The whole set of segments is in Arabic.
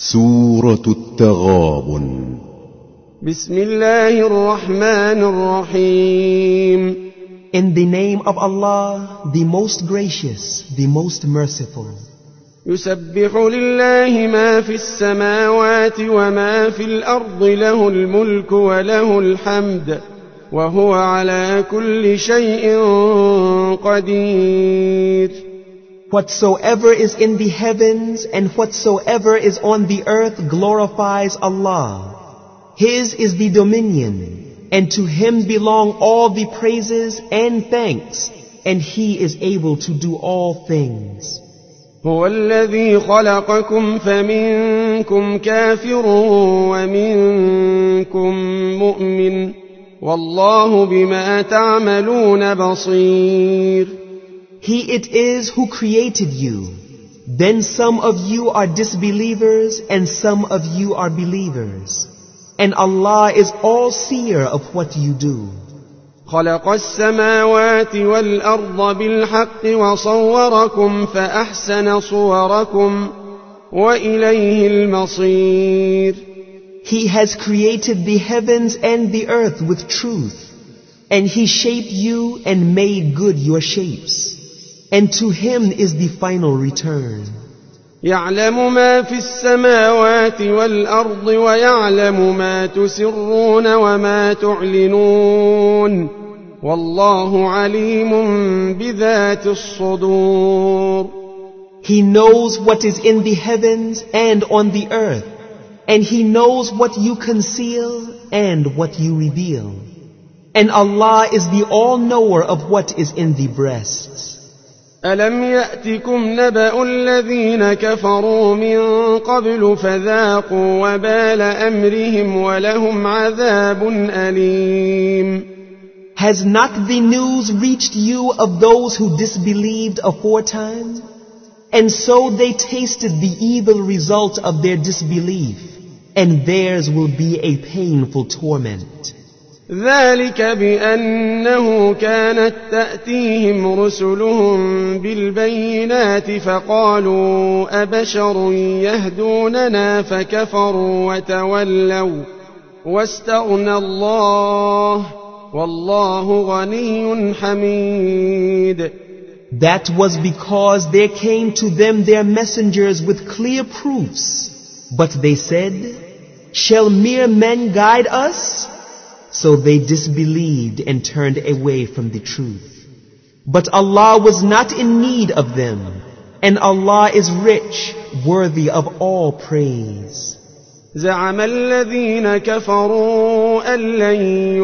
سورة التغابن. بسم الله الرحمن الرحيم. In the name of Allah, the most gracious, the most merciful. يسبح لله ما في السماوات وما في الأرض له الملك وله الحمد وهو على كل شيء قدير. Whatsoever is in the heavens and whatsoever is on the earth glorifies Allah. His is the dominion, and to Him belong all the praises and thanks, and He is able to do all things. هو الذي خلقكم فمنكم كافر ومنكم مؤمن والله بما تعملون بصير. He it is who created you. Then some of you are disbelievers and some of you are believers. And Allah is all-seer of what you do. خلق السماوات والأرض بالحق وصوركم فأحسن صوركم وإليه المصير. He has created the heavens and the earth with truth, and He shaped you and made good your shapes. And to Him is the final return. يعلم ما في السماوات والأرض ويعلم ما تسرون وما تعلنون والله عليم بذات الصدور. He knows what is in the heavens and on the earth, and He knows what you conceal and what you reveal. And Allah is the all-knower of what is in the breasts. ألم يأتكم نبأ الذين كفروا من قبل فذاقوا وبال أمرهم ولهم عذاب أليم. Has not the news reached you of those who disbelieved aforetime? And so they tasted the evil result of their disbelief, and theirs will be a painful torment. ذلك بأنه كانت تأتيهم رسلهم بالبينات فقالوا أبشر يهدوننا فكفروا وتولوا واستغنى الله والله غني حميد. That was because there came to them their messengers with clear proofs. But they said, shall mere men guide us? So they disbelieved and turned away from the truth. But Allah was not in need of them, and Allah is rich, worthy of all praise. زعم الذين كفروا أن لن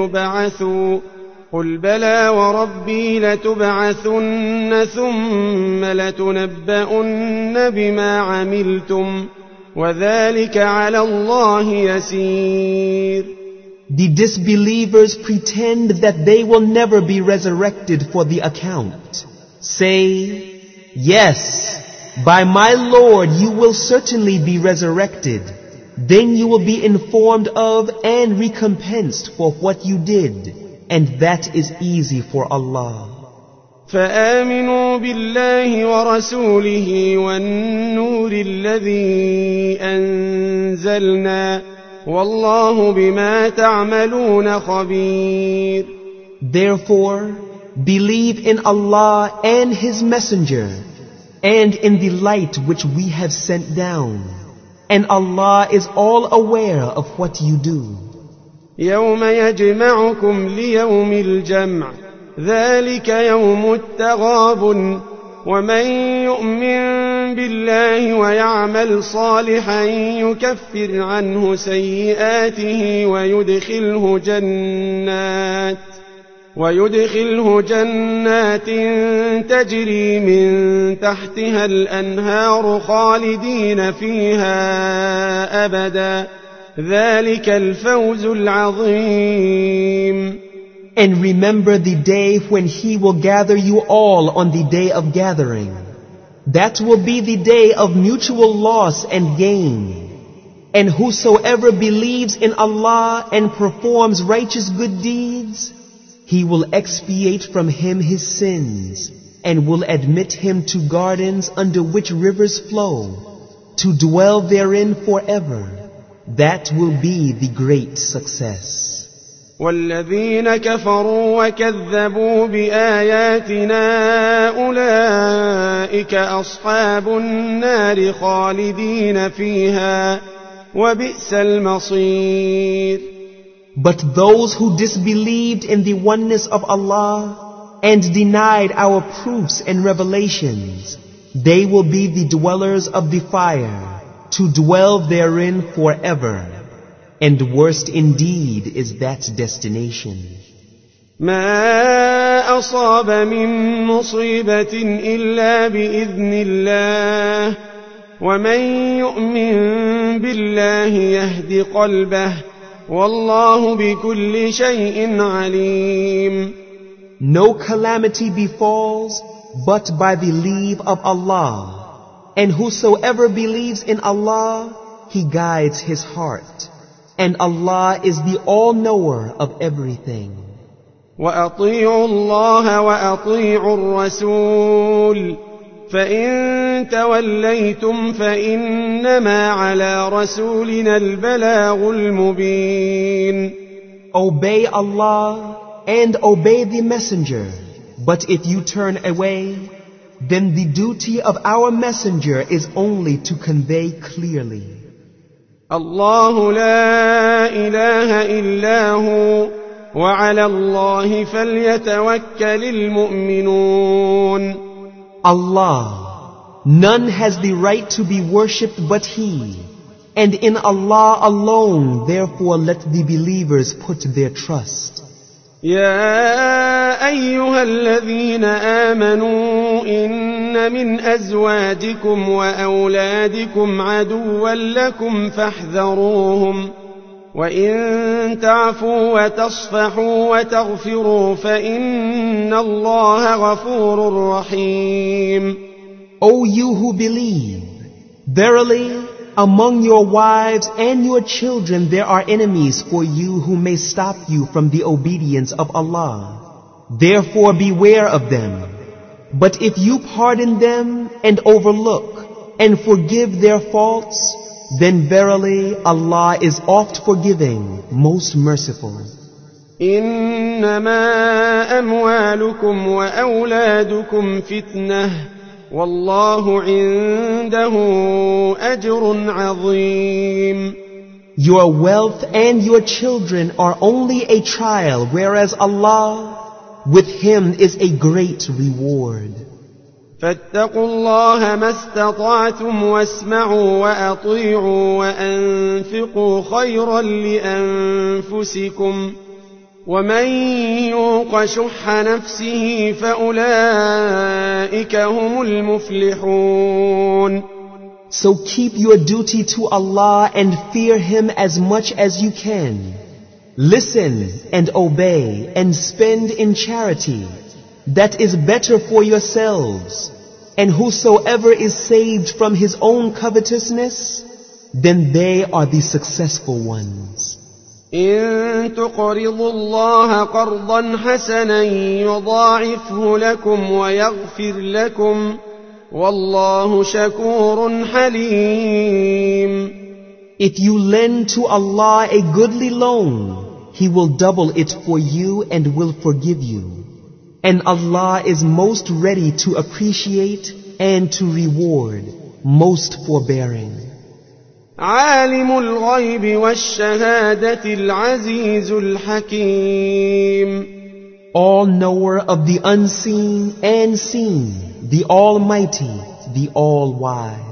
يبعثوا قل بلى وربي لتبعثن ثم لتنبؤن بما عملتم وذلك على الله يسير. The disbelievers pretend that they will never be resurrected for the account. Say, yes, by my Lord you will certainly be resurrected. Then you will be informed of and recompensed for what you did, and that is easy for Allah. فآمنوا بالله ورسوله والنور الذي أنزلنا والله بما تعملون خبير. Therefore, believe in Allah and His Messenger, and in the light which we have sent down, and Allah is all aware of what you do. يوم يجمعكم ليوم الجمع ذلك يوم التغابن ومن يؤمن بالله ويعمل صالحا يكفر عنه سيئاته ويدخله جنات تجري من تحتها الأنهار خالدين فيها أبدا ذلك الفوز العظيم. And remember the day when He will gather you all on the day of gathering. That will be the day of mutual loss and gain. And whosoever believes in Allah and performs righteous good deeds, He will expiate from him his sins and will admit him to gardens under which rivers flow. to dwell therein forever. That will be the great success. والذين كفروا وكذبوا بآياتنا أولئك أصحاب النار خالدين فيها وبئس المصير. But those who disbelieved in the oneness of Allah and denied our proofs and revelations, they will be the dwellers of the fire, to dwell therein forever. And worst indeed is that destination. ما أصاب من مصيبة إلا بإذن الله ومن يؤمن بالله يهد قلبه والله بكل شيء عليم. No calamity befalls but by the leave of Allah, and whosoever believes in Allah, he guides his heart, and Allah is the all-knower of everything. وأطيعوا الله وأطيعوا الرسول فإن توليتم فإنما على رسولنا البلاغ المبين. Obey Allah and obey the messenger, but if you turn away, then the duty of our messenger is only to convey clearly. الله لا إله إلا هو وعلى الله فليتوكل المؤمنون. Allah, none has the right to be worshipped but He, and in Allah alone, therefore let the believers put their trust. يا أيها الذين آمنوا إن من أزواجكم وأولادكم عدوا لكم فاحذروهم وإن تعفوا وتصفحوا وتغفروا فإن الله غفور رحيم. O you who believe, verily, among your wives and your children there are enemies for you who may stop you from the obedience of Allah. Therefore beware of them. But if you pardon them and overlook and forgive their faults, then verily Allah is oft forgiving, most merciful. إنما أموالكم وأولادكم فتنة والله عنده أجر عظيم. Your wealth and your children are only a trial, whereas Allah, with Him is a great reward. فاتقوا الله ما استطعتم واسمعوا وأطيعوا وأنفقوا خيرا لأنفسكم ومن يوق شح نفسه فأولئك هم المفلحون. So keep your duty to Allah and fear Him as much as you can. Listen and obey and spend in charity. That is better for yourselves. And whosoever is saved from his own covetousness, then they are the successful ones. إن تقرضوا الله قرضا حسنا يضاعفه لكم ويغفر لكم والله شكور حليم. If you lend to Allah a goodly loan, He will double it for you and will forgive you. And Allah is most ready to appreciate and to reward, most forbearing. عالم الغيب والشهادة العزيز الحكيم. All knower of the unseen and seen, the Almighty, the All-Wise.